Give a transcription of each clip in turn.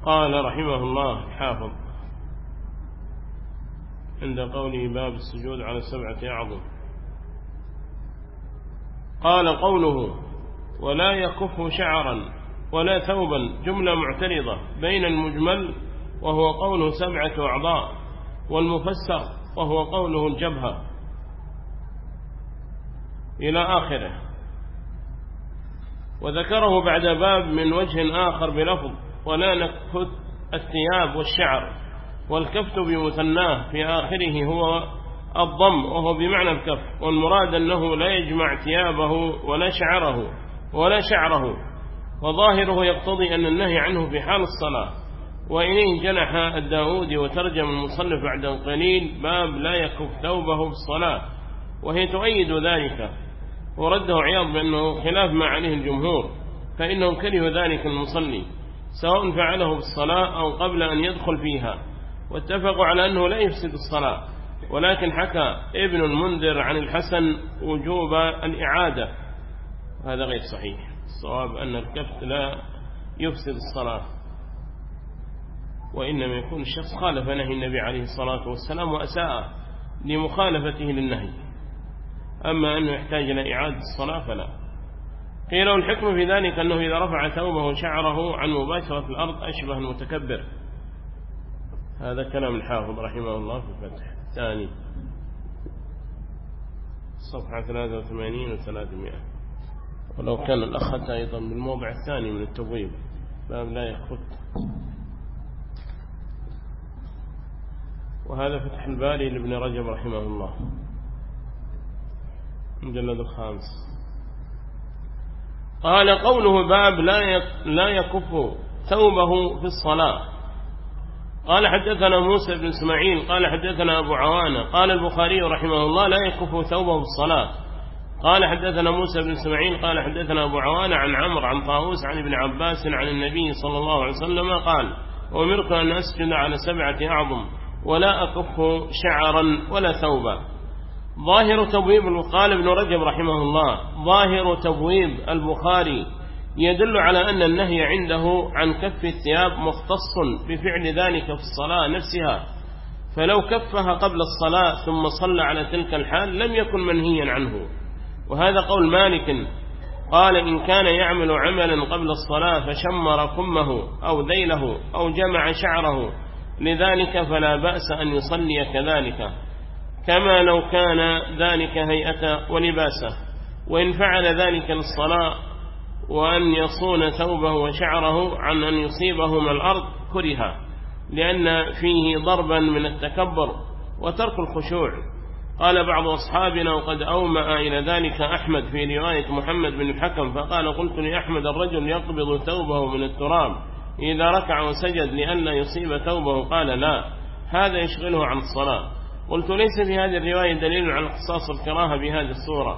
قال رحمه الله حافظ عند قوله باب السجود على 7 أعظم، قال قوله ولا يكف شعرا ولا ثوبا جملة معترضة بين المجمل وهو قوله 7 أعضاء والمفسر وهو قوله الجبهة إلى آخره. وذكره بعد باب من وجه آخر بلفظ ولا نكفت الثياب والشعر، والكفت بمثناه في آخره هو الضم وهو بمعنى الكف، والمراد أنه لا يجمع ثيابه ولا شعره، وظاهره يقتضي أن النهي عنه في حال الصلاة. وإليه جنح الداودي وترجم المصنف بعد قليل باب لا يكف ثوبه في الصلاة، وهي تؤيد ذلك. ورده عياض بأنه خلاف ما عليه الجمهور، فإنهم كرهوا ذلك المصلي سواء فعله بالصلاة أو قبل أن يدخل فيها، واتفقوا على أنه لا يفسد الصلاة. ولكن حكى ابن المنذر عن الحسن وجوب الإعادة، هذا غير صحيح. الصواب أن الكفت لا يفسد الصلاة، وإنما يكون الشخص خالف نهي النبي عليه الصلاة والسلام وأساء لمخالفته للنهي، أما أنه يحتاج إلى إعادة الصلاة فلا. قيل الحكم في ذلك أنه إذا رفع ثوبه وشعره عن مباشرة الأرض أشبه المتكبر. هذا كلام الحافظ رحمه الله في الفتح الثاني صفحة 83 و300. ولو كان الأخ أيضا بالموضع الثاني من التبويب باب لا يخط. وهذا فتح الباري لابن رجب رحمه الله مجلد 5. قال قوله باب لا يكف ثوبه في الصلاة. قال حدثنا موسى بن اسماعيل قال حدثنا أبو عوانة قال البخاري رحمه الله لا يكف ثوبه في الصلاة. قال حدثنا موسى بن اسماعيل قال حدثنا أبو عوانة عن عمرو عن طاووس عن ابن عباس عن النبي صلى الله عليه وسلم قال أمرت أن أسجد على 7 أعظم ولا أكف شعرا ولا ثوبا. ظاهر تبويب قال ابن رجب رحمه الله ظاهر تبويب البخاري يدل على أن النهي عنده عن كف الثياب مختص بفعل ذلك في الصلاة نفسها، فلو كفها قبل الصلاة ثم صلى على تلك الحال لم يكن منهيا عنه. وهذا قول مالك قال إن كان يعمل عملا قبل الصلاة فشمر كمه أو ذيله أو جمع شعره لذلك فلا بأس أن يصلي كذلك، كما لو كان ذلك هيئة ولباسه. وإن فعل ذلك للصلاة وأن يصون ثوبه وشعره عن أن يصيبهما الأرض كره، لأن فيه ضربا من التكبر وترك الخشوع. قال بعض أصحابنا وقد أومأ إلى ذلك أحمد في رواية محمد بن الحكم فقال قلت لأحمد الرجل يقبض ثوبه من التراب إذا ركع وسجد لئلا يصيب ثوبه قال لا، هذا يشغله عن الصلاة. قلت ليس في هذه الرواية دليل على اختصاص الكراهة بهذه الصورة،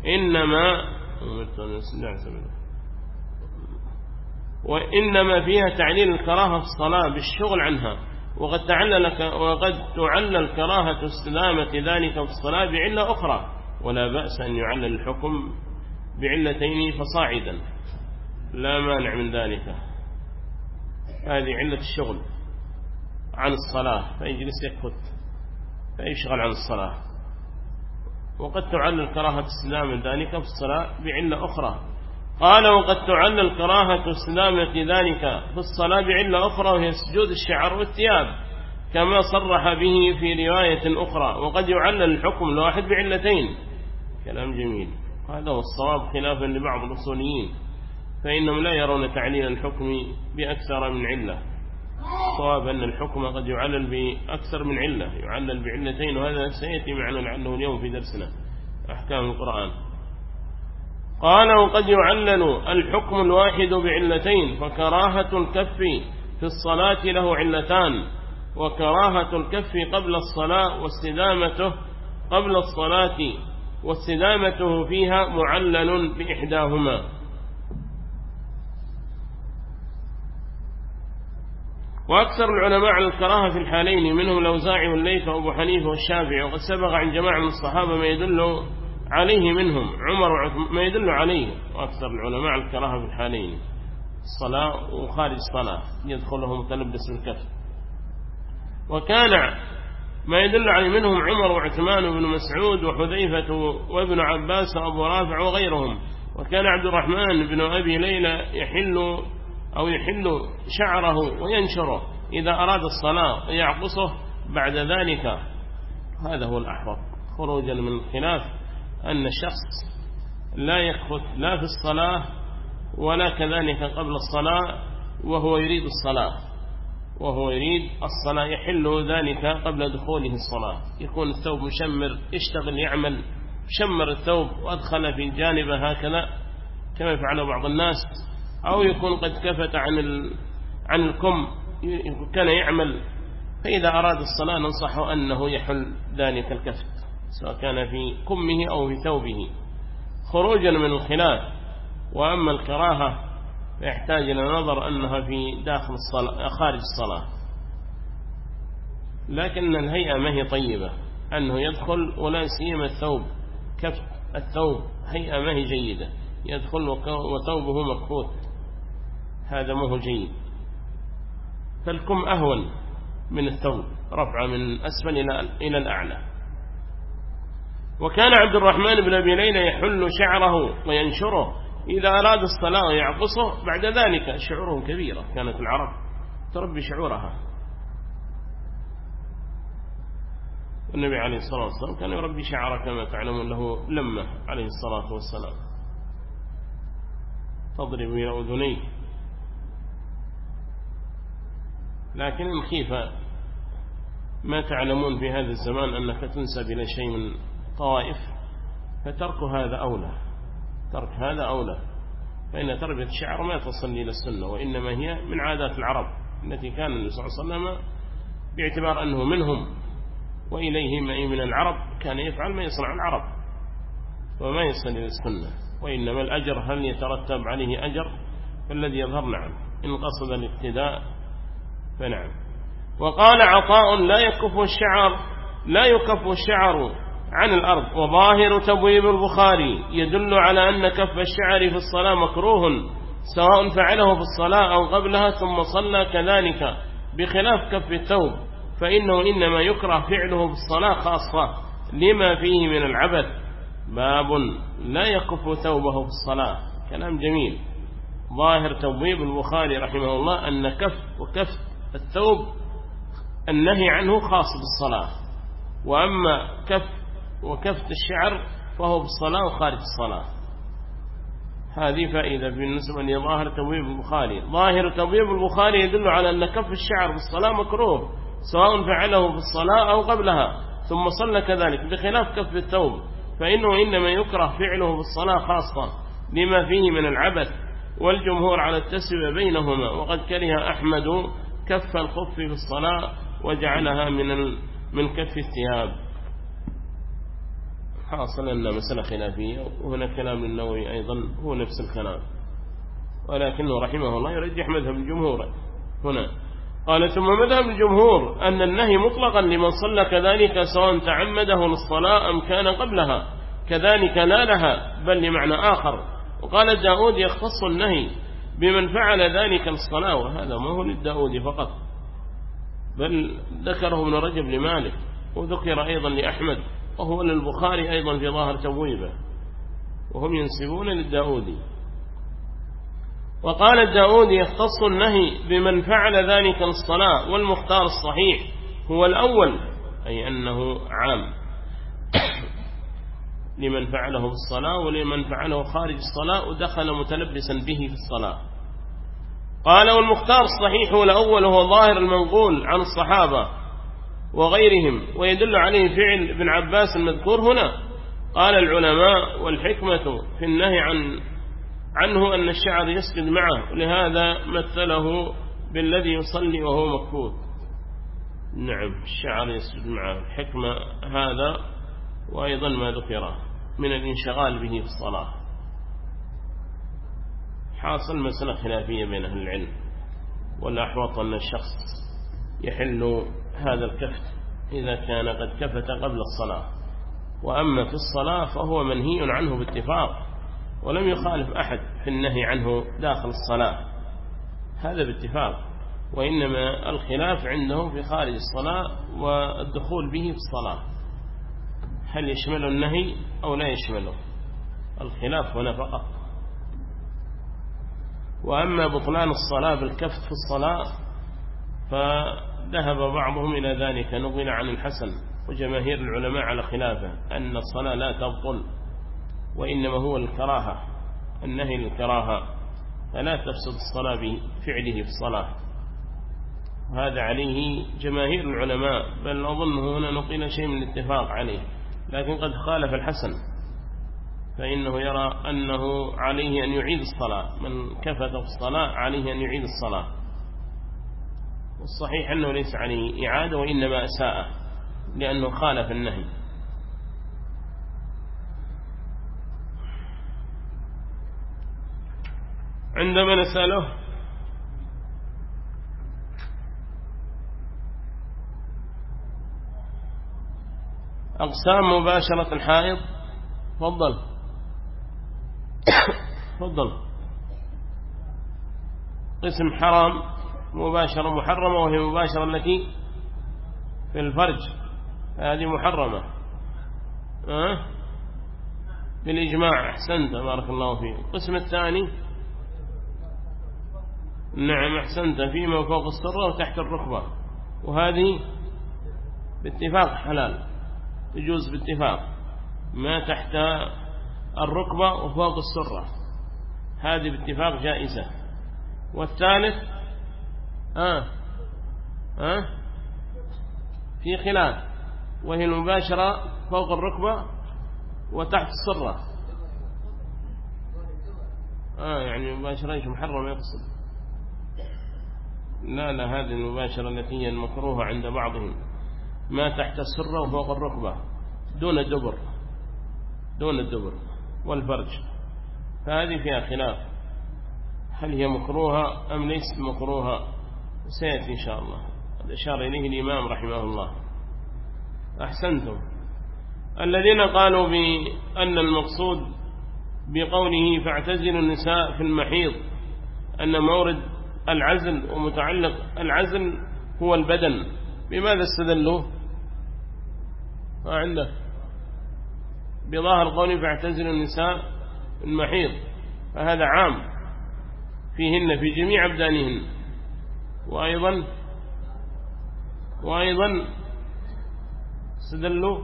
وإنما فيها تعليل الكراهة في الصلاة بالشغل عنها. وقد تعلل كراهة استدامة ذلك في الصلاة بعلة أخرى، ولا بأس أن يعلل الحكم بعلتين فصاعدا، لا مانع من ذلك. هذه علة الشغل عن الصلاة فيجلس يكفت فيشغل عن الصلاة. وقد تعلل كراهة استدامة ذلك في الصلاة بعلة أخرى. قال وقد تعلل كراهة استدامة ذلك في الصلاة بعلة أخرى وهي سجود الشعر والثياب كما صرح به في رواية أخرى. وقد يعلل الحكم الواحد بعلتين. كلام جميل. هذا هو الصواب خلافا لبعض الأصوليين، فإنهم لا يرون تعليل الحكم بأكثر من علة. الصواب أن الحكم قد يعلل بأكثر من علة، يعلل بعلتين، وهذا سيأتي معنا لعله اليوم في درسنا أحكام القرآن. قال وقد يعلل الحكم الواحد بعلتين، فكراهة الكف في الصلاة له علتان، وكراهة الكف قبل الصلاة واستدامته قبل الصلاة واستدامته فيها معلل بإحداهما. وأكثر العلماء على الكراهة في الحالين منهم الأوزاعي والليث وأبو حنيفة والشافعي، وقد سبق عن جماعة من الصحابة ما يدل عليه منهم عمر ما يدل عليه. وأكثر العلماء على الكراهة في الحالين الصلاة وخارج الصلاة يدخله متلبس بالكف. وكان ما يدل عليه منهم عمر وعثمان وابن مسعود وحذيفة وابن عباس وأبو رافع وغيرهم. وكان عبد الرحمن بن أبي ليلى يحل شعره وينشره إذا أراد الصلاة ويعقصه بعد ذلك. هذا هو الأحوط خروجا من الخلاف أن الشخص لا يكفت لا في الصلاة ولا كذلك قبل الصلاة وهو يريد الصلاة يحل ذلك قبل دخوله الصلاة. يكون الثوب مشمر، يشتغل يعمل شمر الثوب وأدخل في جانبه هكذا كما يفعل بعض الناس، أو يكون قد كفت عن الكم كان يعمل. فإذا أراد الصلاة ننصحه أنه يحل ذلك الكفت سواء كان في كمه أو في ثوبه خروجا من الخلاف. وأما الكراهة فيحتاج إلى نظر أنها في داخل الصلاة خارج الصلاة، لكن الهيئة ما هي طيبة أنه يدخل، ولا سيما الثوب كفت الثوب هيئة ما هي جيدة، يدخل وثوبه مكفوت، هذا ما هو جيد. فالكم أهون من الثوب رفع من أسفل إلى الأعلى. وكان عبد الرحمن بن أبي ليلى يحل شعره وينشره إذا أراد الصلاة ويعقصه بعد ذلك. شعورهم كبيرة، كانت العرب تربي شعورها. النبي عليه الصلاة والسلام كان يربي شعره كما تعلمون له لمة عليه الصلاة والسلام تضرب إلى أذنيه. لكن الخيفة ما تعلمون في هذا الزمان أنك تنسب إلى شيء من طوائف، فترك هذا أولى. فإن تربية الشعر ما تصل إلى السنة، وإنما هي من عادات العرب التي كان النبي صلى الله عليه وسلم باعتبار أنه منهم وإليهم أي من العرب كان يفعل ما يصنع العرب وما يصل إلى السنة. وإنما الأجر هل يترتب عليه أجر؟ فالذي يظهر نعم، إن قصد الاقتداء فنعم. وقال عطاء لا يكف الشعر عن الأرض. وظاهر تبويب البخاري يدل على أن كف الشعر في الصلاة مكروه سواء فعله في الصلاة أو قبلها ثم صلى كذلك، بخلاف كف الثوب فإنه إنما يكره فعله في الصلاة خاصة لما فيه من العبث. باب لا يكف ثوبه في الصلاة. كلام جميل. ظاهر تبويب البخاري رحمه الله أن كف الثوب النهي عنه خاص بالصلاة، وأما وكفت الشعر فهو في الصلاة وخارج الصلاة. هذه فائدة بالنسبة لظاهر تبويب البخاري. ظاهر تبويب البخاري يدل على أن كف الشعر في الصلاة مكروه سواء فعله في الصلاة أو قبلها ثم صلى كذلك، بخلاف كف الثوب فإنه إنما يكره فعله في الصلاة خاصة لما فيه من العبث، والجمهور على التسوية بينهما. وقد كره أحمد كف الخف في الصلاة وجعلها من كف الثياب. حاصل أن مسألة خلافية، وهنا كلام النووي أيضا هو نفس الكلام، ولكنه رحمه الله يرجح مذهب الجمهور هنا. قال ثم مذهب الجمهور أن النهي مطلقا لمن صلى كذلك سواء تعمده للصلاة أم كان قبلها كذلك لا لها بل لمعنى آخر. وقال داود يختص النهي بمن فعل ذلك للصلاة، وهذا ما هو للداود فقط بل ذكره ابن رجب لمالك وذكر أيضا لأحمد وهو للبخاري أيضا في ظاهر تبويبه، وهم ينسبون للداودي. وقال الداودي يختص النهي بمن فعل ذلك للصلاة، والمختار الصحيح هو الأول أي أنه عام لمن فعله في الصلاة ولمن فعله خارج الصلاة ودخل متلبسا به في الصلاة. قال والمختار الصحيح هو الأول هو ظاهر المنقول عن الصحابة وغيرهم، ويدل عليه فعل ابن عباس المذكور هنا. قال العلماء والحكمة في النهي عنه أن الشعر يسجد معه، ولهذا مثله بالذي يصلي وهو مكفوت. نعم الشعر يسجد معه، الحكمة هذا وأيضا ما ذكره من الانشغال به في الصلاة. حاصل مسألة خلافية بين أهل العلم، والأحوط أن الشخص يحل هذا الكفت إذا كان قد كفت قبل الصلاة، وأما في الصلاة فهو منهي عنه باتفاق، ولم يخالف أحد في النهي عنه داخل الصلاة. هذا باتفاق، وإنما الخلاف عندهم في خارج الصلاة والدخول به في الصلاة، هل يشمله النهي أو لا يشمله، الخلاف هنا فقط. وأما بطلان الصلاة بالكف في الصلاة فذهب بعضهم إلى ذلك، نقل عن الحسن وجماهير العلماء على خلافه أن الصلاة لا تبطل، وإنما هو الكراهة، النهي للكراهة، فلا تفسد الصلاة بفعله في الصلاة، وهذا عليه جماهير العلماء، بل أظن هنا نقل شيء من الاتفاق عليه، لكن قد خالف الحسن فإنه يرى أنه عليه أن يعيد الصلاة، من كفت في الصلاة عليه أن يعيد الصلاة، والصحيح أنه ليس عليه إعادة وإنما أساء لأنه خالف النهي. عندما نسأله أقسام مباشرة الحائض، تفضل تفضل. قسم حرام، مباشرة محرمة، وهي مباشرة التي في الفرج، هذه محرمة بالإجماع، أحسنت بارك الله فيك. القسم الثاني، نعم أحسنت، فيما فوق السرة وتحت الركبة، وهذه باتفاق حلال، تجوز باتفاق، ما تحت الركبة وفوق السرة هذه باتفاق جائزة. والثالث في خلاف، وهي المباشرة فوق الركبة وتحت السرة، يعني مباشرة ايش محرم يقصد، لا هذه المباشرة التي هي المكروهة عند بعضهم، ما تحت السرة وفوق الركبة دون الدبر والفرج، فهذه فيها خلاف، هل هي مكروهة أم ليست مكروهة، سيأتي إن شاء الله، قد أشار إليه الإمام رحمه الله. أحسنتم. الذين قالوا بأن المقصود بقوله فاعتزلوا النساء في المحيض أن مورد العزل ومتعلق العزل هو البدن، بماذا استدلوا؟ عنده بظاهر قوله فاعتزلوا النساء في المحيض، فهذا عام فيهن في جميع أبدانهن، وأيضا استدلوا،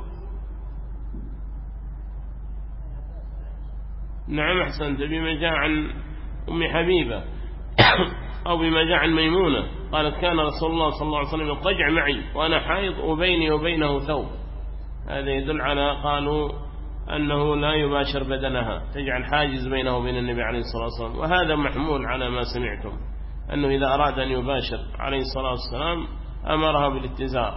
نعم أحسنت، بما جاء عن أم حبيبة أو بما جاء عن ميمونة قالت كان رسول الله صلى الله عليه وسلم يضطجع معي وأنا حائض وبيني وبينه ثوب، هذا يدل على قالوا أنه لا يباشر بدنها، تجعل حاجز بينه وبين النبي عليه الصلاة والسلام، وهذا محمول على ما سمعتم أنه إذا أراد أن يباشر عليه الصلاة والسلام أمرها بالاتزار.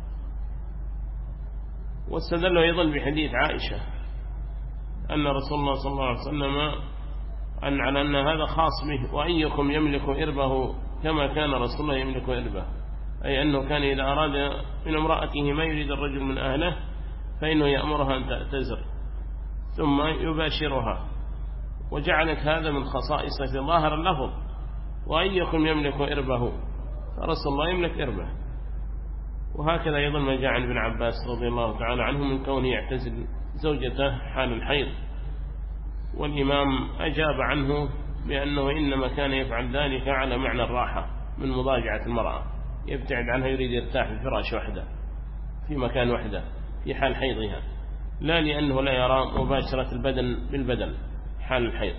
واستدلوا أيضا بحديث عائشة أن رسول الله صلى الله عليه وسلم على أن هذا خاص به، وأيكم يملك إربه كما كان رسول الله يملك إربه، أي أنه كان إذا أراد من امرأته ما يريد الرجل من أهله فإنه يأمرها أن تعتذر ثم يباشرها، وجعلت هذا من خصائصه في ظاهر اللفظ، وأيكم يملك إربه، فرسول الله يملك إربه. وهكذا أيضا ما جاء عن ابن عباس رضي الله تعالى عنه من كونه يعتزل زوجته حال الحيض، والإمام أجاب عنه بأنه إنما كان يفعل ذلك على معنى الراحة من مضاجعة المرأة، يبتعد عنها، يريد يرتاح في الفراش وحده في مكان وحده في حال حيضها، لا لأنه لا يرى مباشرة البدن بالبدن حال الحيض.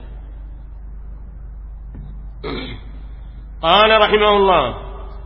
قال رحمه الله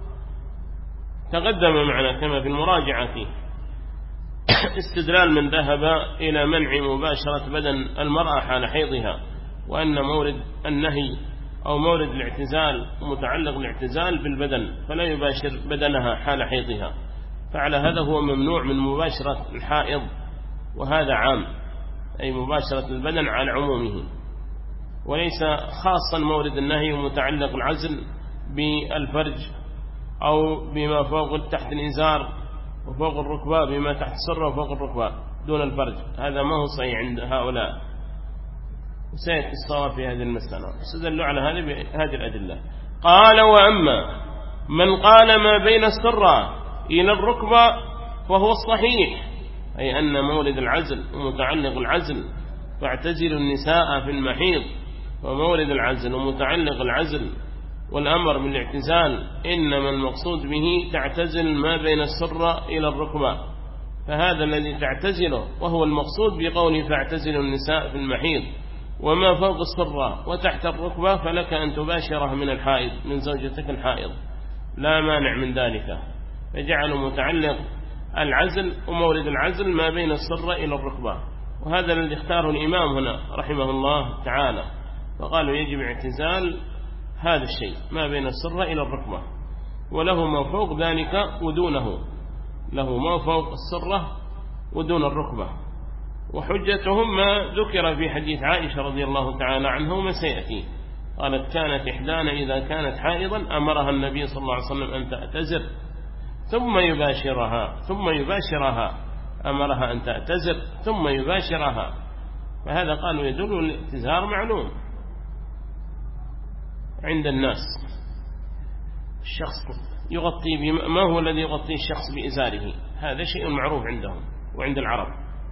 تقدم معنا كما في المراجعة استدلال من ذهب إلى منع مباشرة بدن المرأة حال حيضها، وأن مورد النهي أو مورد الاعتزال متعلق الاعتزال بالبدن، فلا يباشر بدنها حال حيضها، فعلى هذا هو ممنوع من مباشرة الحائض، وهذا عام، أي مباشرة البدن على عمومه، وليس خاصا مورد النهي ومتعلق العزل بالفرج أو بما فوق تحت الإزار وفوق الركبة، بما تحت السرة وفوق الركبة دون الفرج، هذا ما هو صحيح عند هؤلاء، وسيأتي الصواب في هذه المسألة. استدلوا على هذه الأدلة. قال وأما من قال ما بين السرة إلى الركبة فهو الصحيح، أي أن مولد العزل ومتعلق العزل فاعتزلوا النساء في المحيض، ومولد العزل ومتعلق العزل والأمر بالاعتزال إنما المقصود به تعتزل ما بين السرة إلى الركبة، فهذا الذي تعتزله وهو المقصود بقوله فاعتزلوا النساء في المحيض، وما فوق السرة وتحت الركبة فلك أن تباشره من الحائض من زوجتك الحائض، لا مانع من ذلك، فجعلوا متعلق العزل ومولد العزل ما بين السرة إلى الركبة، وهذا الذي اختاره الإمام هنا رحمه الله تعالى، فقالوا يجب اعتزال هذا الشيء ما بين السرة إلى الركبة، وله ما فوق ذلك ودونه، له ما فوق السرة ودون الركبة. وحجتهم ما ذكر في حديث عائشة رضي الله تعالى عنه وما سيأتي، قالت كانت إحدانا إذا كانت حائضا أمرها النبي صلى الله عليه وسلم أن تعتزر ثم يباشرها أمرها أن تعتزر ثم يباشرها، فهذا قالوا يدل الاعتزار معلوم عند الناس، الشخص يغطي ما هو الذي يغطي الشخص بإزاره، هذا شيء معروف عندهم وعند العرب،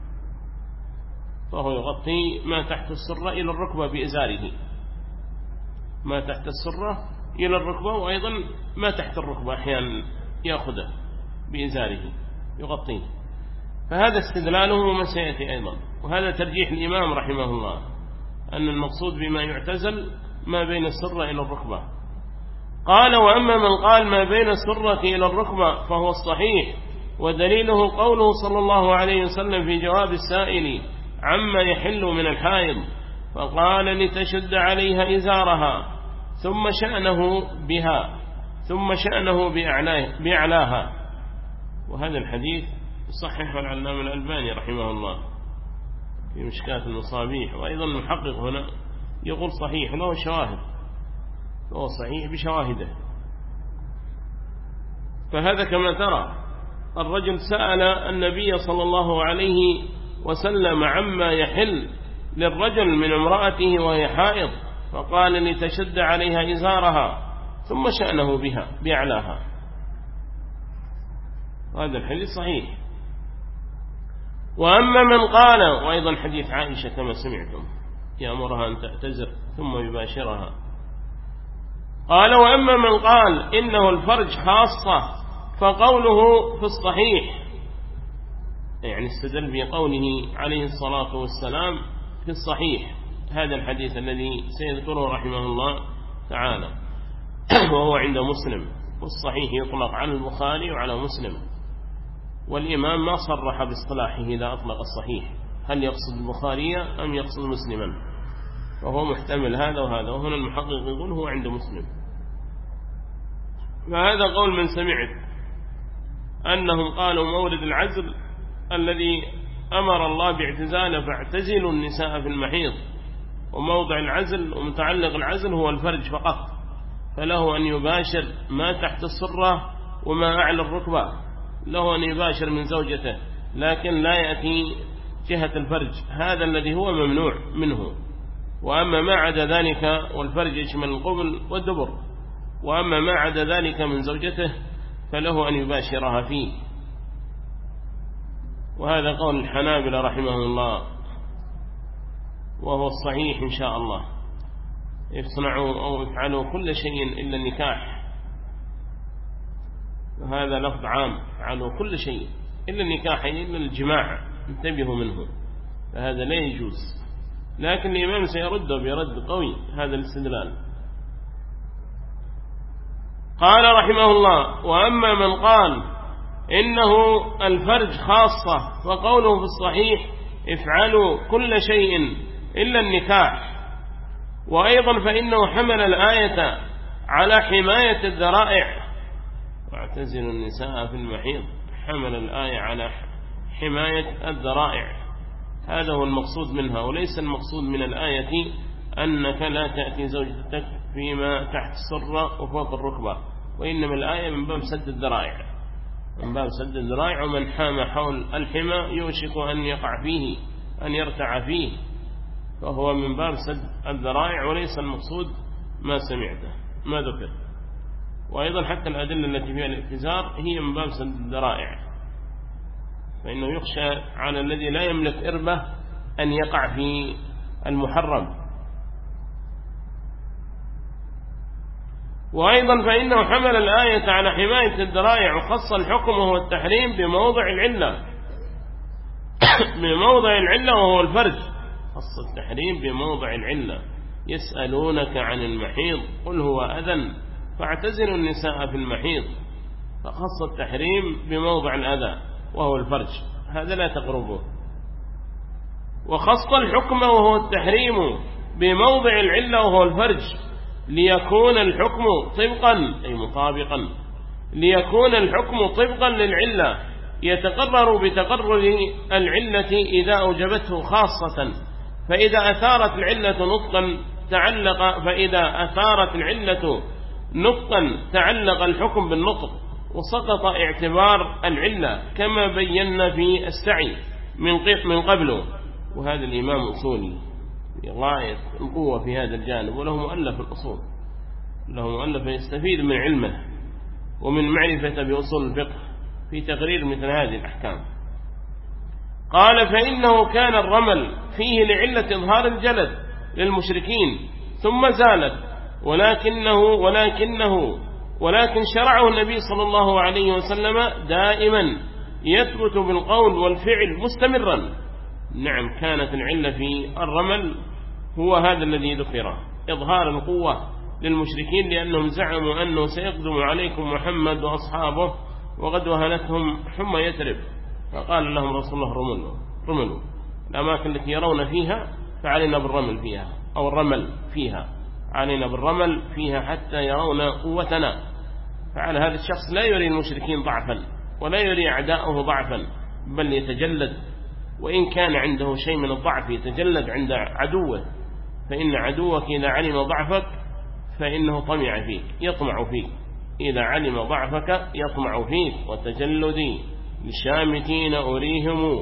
فهو يغطي ما تحت السرة إلى الركبة بإزاره، ما تحت السرة إلى الركبة، وأيضا ما تحت الركبة أحيانا يأخذه بإزاره يغطيه، فهذا استدلاله وما سيأتي أيضا. وهذا ترجيح الإمام رحمه الله أن المقصود بما يعتزل ما بين السرة إلى الركبة. قال وأما من قال ما بين السرة إلى الركبة فهو الصحيح، ودليله قوله صلى الله عليه وسلم في جواب السائل عما يحل من الحائض فقال لتشد عليها إزارها ثم شأنه بأعلاها. وهذا الحديث صححه العلامة الألباني رحمه الله في مشكاة المصابيح، وأيضا المحقق هنا يقول صحيح له شواهد، هو صحيح بشواهده. فهذا كما ترى الرجل سأل النبي صلى الله عليه وسلم عما يحل للرجل من امرأته وهي حائض، فقال لتشد عليها إزارها ثم شأنه بها بأعلاها، هذا الحديث صحيح. وأما من قال، وأيضا حديث عائشة كما سمعتم يأمرها أن تعتزر ثم يباشرها، قال وأما من قال إنه الفرج خاصة فقوله في الصحيح، يعني استدل بقوله عليه الصلاة والسلام في الصحيح، هذا الحديث الذي سيذكره رحمه الله تعالى وهو عند مسلم، والصحيح يطلق على البخاري وعلى مسلم، والإمام ما صرح باصطلاحه إذا أطلق الصحيح هل يقصد البخاري أم يقصد مسلما، وهو محتمل هذا وهذا، وهنا المحقق يقول هو عند مسلم. فهذا قول من سمعت أنهم قالوا مورد العزل الذي أمر الله باعتزاله فاعتزلوا النساء في المحيض، وموضع العزل ومتعلق العزل هو الفرج فقط، فله أن يباشر ما تحت السرة وما أعلى الركبة، له أن يباشر من زوجته، لكن لا يأتي جهة الفرج، هذا الذي هو ممنوع منه. وأما ما عدا ذلك، والفرج يشمل القبل والدبر، وأما ما عدا ذلك من زوجته فله أن يباشرها فيه. وهذا قول الحنابلة رحمه الله، وهو الصحيح إن شاء الله، يصنعوا أو يفعلوا كل شيء إلا النكاح، وهذا لفظ عام، فعلوا كل شيء إلا النكاح إلا الجماع، انتبهوا منه، فهذا لا يجوز. لكن الإمام سيرده بيرد قوي هذا الاستدلال. قال رحمه الله وأما من قال إنه الفرج خاصة فقوله في الصحيح افعلوا كل شيء إلا النكاح، وأيضا فإنه حمل الآية على حماية الذرائع، واعتزلوا النساء في المحيض، حمل الآية على حماية الذرائع، هذا هو المقصود منها، وليس المقصود من الآية أنك لا تأتي زوجتك فيما تحت السرة وفوق الركبة، وإنما الآية من باب سد الذرائع، من باب سد الذرائع، ومن حام حول الحمى يوشك أن يقع فيه أن يرتع فيه، فهو من باب سد الذرائع وليس المقصود ما سمعته. ما ذكر. وأيضا حتى الأدلة التي فيها الاعتذار هي من باب سد الذرائع، فإنه يخشى على الذي لا يملك إربة أن يقع في المحرم. وأيضا فإنه حمل الآية على حماية الذرائع وخص الحكم وهو التحريم بموضع العلة بموضع العلة وهو الفرج. خص التحريم بموضع العلة. يسألونك عن المحيض قل هو أذى فاعتزلوا النساء في المحيض، فخص التحريم بموضع الأذى وهو الفرج، هذا لا تقربه. وخص الحكم وهو التحريم بموضع العلة وهو الفرج ليكون الحكم طبقا أي مطابقا، ليكون الحكم طبقا للعلة يتقرر بتقرر العلة إذا أوجبته خاصة. فإذا أثارت العلة نطقا تعلق الحكم بالنطق وسقط اعتبار العلة كما بينا في السعي من قبله. وهذا الإمام أصولي غاية القوة في هذا الجانب، وله مؤلف الأصول، له مؤلف يستفيد من علمه ومن معرفة بأصول الفقه في تقرير مثل هذه الأحكام. قال فإنه كان الرمل فيه لعلة إظهار الجلد للمشركين ثم زالت، ولكن شرعه النبي صلى الله عليه وسلم دائما يثبت بالقول والفعل مستمرا. نعم، كانت العلة في الرمل هو هذا الذي ذكره، إظهار القوة للمشركين، لأنهم زعموا أنه سيقدم عليكم محمد وأصحابه وقد وهنتهم حمى يثرب، فقال لهم رسول الله رملوا الأماكن التي يرون فيها فعلينا بالرمل فيها، أو الرمل فيها، علينا بالرمل فيها حتى يرون قوتنا. فعلى هذا الشخص لا يري المشركين ضعفا ولا يري أعداؤه ضعفا، بل يتجلد، وإن كان عنده شيء من الضعف يتجلد عند عدوه، فإن عدوك إذا علم ضعفك فإنه طمع فيك، يطمع فيك، إذا علم ضعفك يطمع فيك. وتجلدي للشامتين أريهم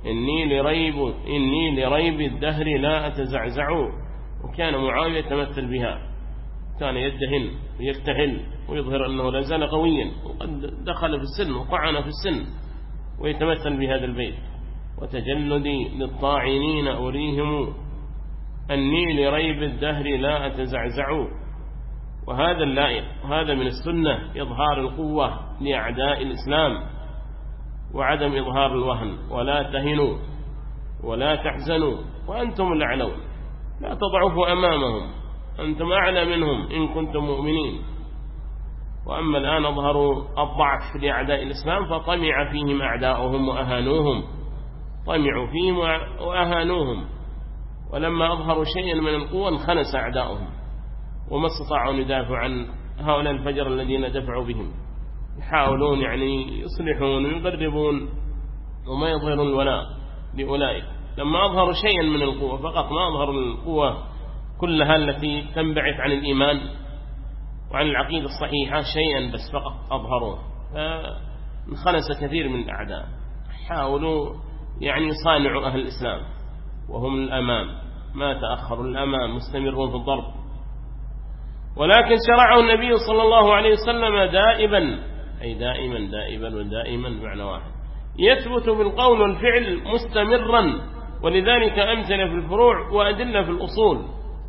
إني لريب الدهر لا أتزعزع. وكان معاوية يتمثل بها، كان يدهن ويكتحل ويظهر أنه لا زال قويا وقد دخل في السن وقعن في السن، ويتمثل بهذا البيت: وتجلدي للطاعنين أريهم أني لريب الدهر لا أتزعزع. وهذا اللائق، هذا من السنة، إظهار القوة لأعداء الإسلام وعدم إظهار الوهن. ولا تهنوا ولا تحزنوا وأنتم الأعلون، لا تضعفوا أمامهم، أنتم أعلى منهم إن كنتم مؤمنين. وأما الآن أظهروا الضعف لأعداء الإسلام فطمع فيهم أعداؤهم وأهانوهم، طمعوا فيهم وأهانوهم، ولما أظهروا شيئا من القوة انخنس أعداؤهم وما استطاعوا أن يدافعوا عن هؤلاء الفجر الذين دفعوا بهم. يحاولون يعني يصلحون ويقربون وما يظهرون الولاء لأولئك. لما أظهروا شيئا من القوة فقط، ما أظهروا القوة كلها التي تنبعث عن الإيمان وعن العقيدة الصحيحة، شيئا بس فقط أظهروه، فانخنس كثير من الأعداء. حاولوا يعني يصانعوا أهل الإسلام وهم الأمام، ما تأخروا، الأمام مستمرون في الضرب. ولكن شرعه النبي صلى الله عليه وسلم دائما، أي دائما معنى واحد، يثبت بالقول والفعل مستمرا، ولذلك أمثلة في الفروع وأدلة في الأصول.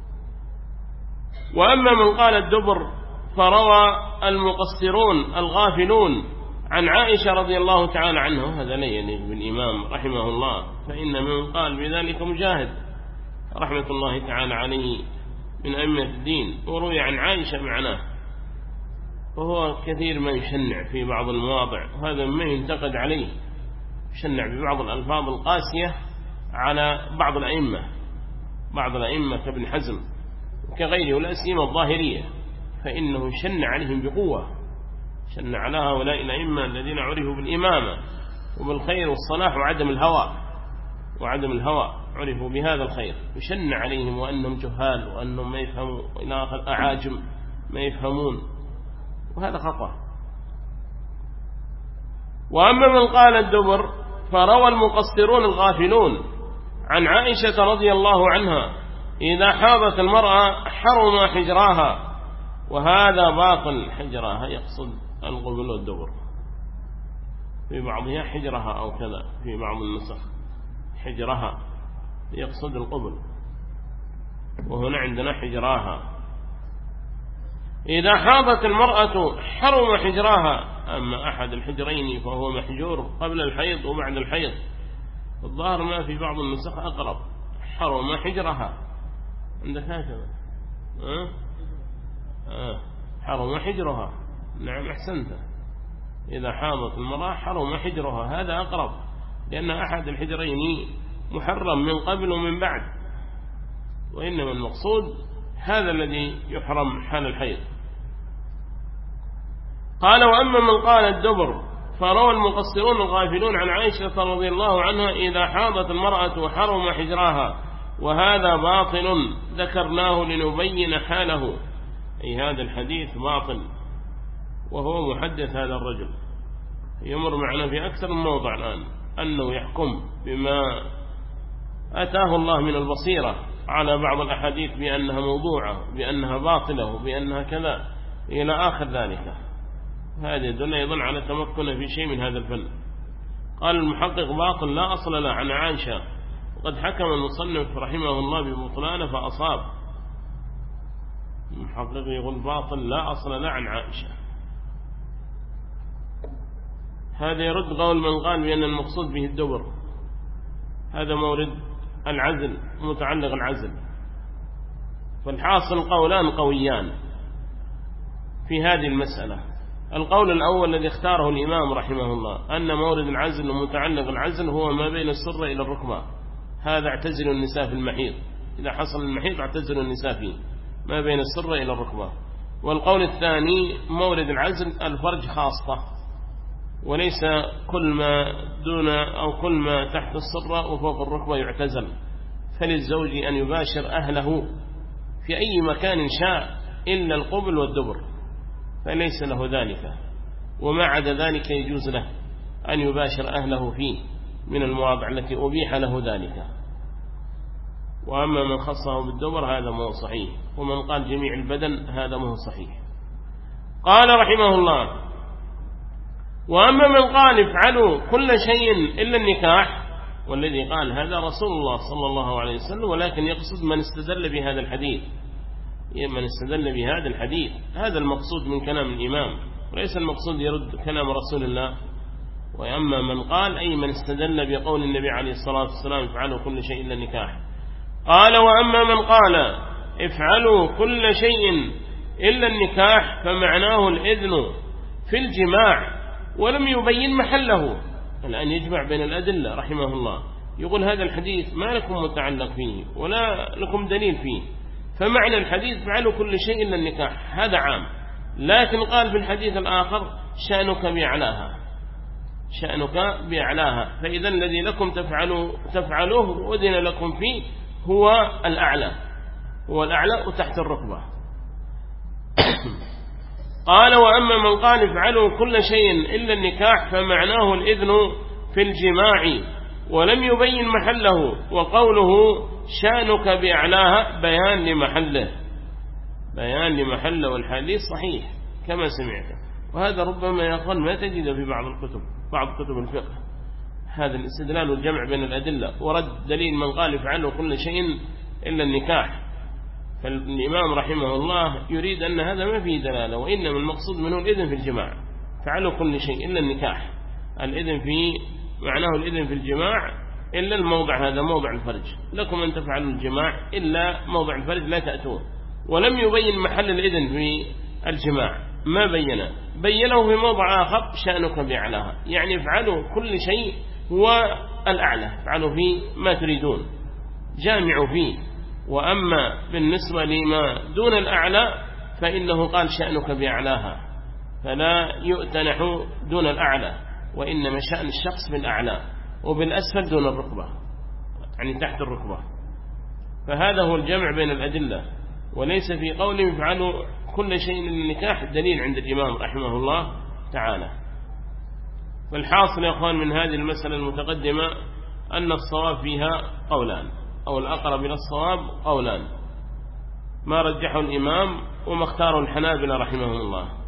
وأما من قال الدبر فروى المقصرون الغافلون عن عائشة رضي الله تعالى عنه، هذا لا يليق بالإمام رحمه الله، فإن من قال بذلك مجاهد رحمة الله تعالى عليه من أئمة الدين، وروي عن عائشة معناه، وهو كثير ما يشنع في بعض المواضع، وهذا ما ينتقد عليه، يشنع ببعض الألفاظ القاسية على بعض الأئمة كابن حزم وكغيره، ولا سيما الظاهرية، فإنه يشنع عليهم بقوة، شنع على هؤلاء الأئمة الذين عرفوا بالإمامة وبالخير والصلاح وعدم الهوى عرفوا بهذا الخير، يشنع عليهم وأنهم جهال وأنهم ما يفهمون، إلى آخر أعاجم ما يفهمون، وهذا خطأ. وأما من قال الدبر فروى المقصرون الغافلون عن عائشة رضي الله عنها: إذا حاضت المرأة حرم حجراها وهذا باطل حجرها، يقصد القبل والدبر، في بعضها حجرها أو كذا، في بعض النسخ حجرها يقصد القبل، وهنا عندنا حجراها. إذا حاضت المرأة حرم حجراها، أما أحد الحجرين فهو محجور قبل الحيض وبعد الحيض. الظاهر ما في بعض النسخ أقرب، حرم حجرها. عندك هكذا حرم حجرها. نعم أحسنت، إذا حاضت المرأة حرم حجرها، هذا أقرب، لأن أحد الحجرين محرم من قبل ومن بعد، وإنما المقصود هذا الذي يحرم حال الحيض. قال: وأما من قال الدبر فروى المقصرون الغافلون عن عائشة رضي الله عنها: إذا حاضت المرأة حرم حجراها، وهذا باطل ذكرناه لنبين حاله. أي هذا الحديث باطل، وهو محدث هذا الرجل، يمر معنا في أكثر من موضع الآن أنه يحكم بما أتاه الله من البصيرة على بعض الأحاديث بأنها موضوعة، بأنها باطلة، بأنها كذا إلى آخر ذلك. هذا يدل على تمكن في شيء من هذا الفن. قال المحقق: باطل لا أصل له عن عائشة، وقد حكم المصنف رحمه الله ببطلانه فأصاب. المحقق يقول باطل لا أصل له عن عائشة. هذا يرد قول من قال بأن المقصود به الدبر، هذا مورد العزل، متعلق العزل. فالحاصل قولان قويان في هذه المسألة. القول الأول الذي اختاره الإمام رحمه الله أن مورد العزل ومتعلق العزل هو ما بين السرة إلى الركبة، هذا اعتزل النساء في المحيض، إذا حصل المحيض اعتزل النساء فيه ما بين السرة إلى الركبة. والقول الثاني مورد العزل الفرج خاصة، وليس كل ما دون أو كل ما تحت السرة وفوق الركبة يعتزل، فللزوج أن يباشر أهله في أي مكان شاء إلا القبل والدبر، فليس له ذلك، وما عدا ذلك يجوز له أن يباشر أهله فيه من المواضع التي أبيح له ذلك. وأما من خصه بالدبر هذا ما هو صحيح، ومن قال جميع البدن هذا ما هو صحيح. قال رحمه الله: وأما من قال افعلوا كل شيء إلا النكاح، والذي قال هذا رسول الله صلى الله عليه وسلم، ولكن يقصد من استدل بهذا الحديث، من استدل بهذا الحديث، هذا المقصود من كلام الإمام، وليس المقصود يرد كلام رسول الله. وأما من قال أي من استدل بقول النبي عليه الصلاة والسلام افعلوا كل شيء إلا النكاح. قال: وأما من قال افعلوا كل شيء إلا النكاح فمعناه الإذن في الجماع ولم يبين محله. الآن يجمع بين الأدلة رحمه الله، يقول هذا الحديث ما لكم متعلق فيه ولا لكم دليل فيه، فمعنى الحديث فعلوا كل شيء إلا النكاح هذا عام، لكن قال في الحديث الآخر شأنك بأعلاها، شأنك بأعلاها، فإذا الذي لكم تفعلوه وذن لكم فيه هو الأعلى، هو الأعلى وتحت الركبة. قال: وأما من قال افعلوا كل شيء إلا النكاح فمعناه الإذن في الجماع ولم يبين محله، وقوله شأنك بأعلاها بيان لمحله، بيان لمحله، والحديث صحيح كما سمعت. وهذا ربما يقول ما تجد في بعض الكتب، بعض كتب الفقه، هذا الاستدلال والجمع بين الأدلة ورد دليل من قال افعلوا كل شيء إلا النكاح. فالإمام رحمه الله يريد أن هذا ما فيه دلالة، وإنما المقصود منه الإذن في الجماع، فعلوا كل شيء إلا النكاح، الإذن في معناه الإذن في الجماع إلا الموضع، هذا موضع الفرج، لكم أن تفعلوا الجماع إلا موضع الفرج لا تأتون. ولم يبين محل الإذن في الجماع، ما بينه في موضع آخر شأنك بأعلاها، يعني افعلوا كل شيء هو الأعلى، افعلوا فيه ما تريدون، جامعوا فيه. وأما بالنسبة لما دون الأعلى فإنه قال شأنك بأعلاها، فلا يؤتنح دون الأعلى، وإنما شأن الشخص بالأعلى وبالأسفل دون الركبة، يعني تحت الركبة. فهذا هو الجمع بين الأدلة، وليس في قوله يفعلوا كل شيء للنكاح دليل عند الإمام رحمه الله تعالى. فالحاصل يا أخوان من هذه المسألة المتقدمة أن الصواب فيها قولان، أو الأقرب إلى الصواب قولان. ما رجحه الإمام وما اختاره الحنابلة رحمهم الله.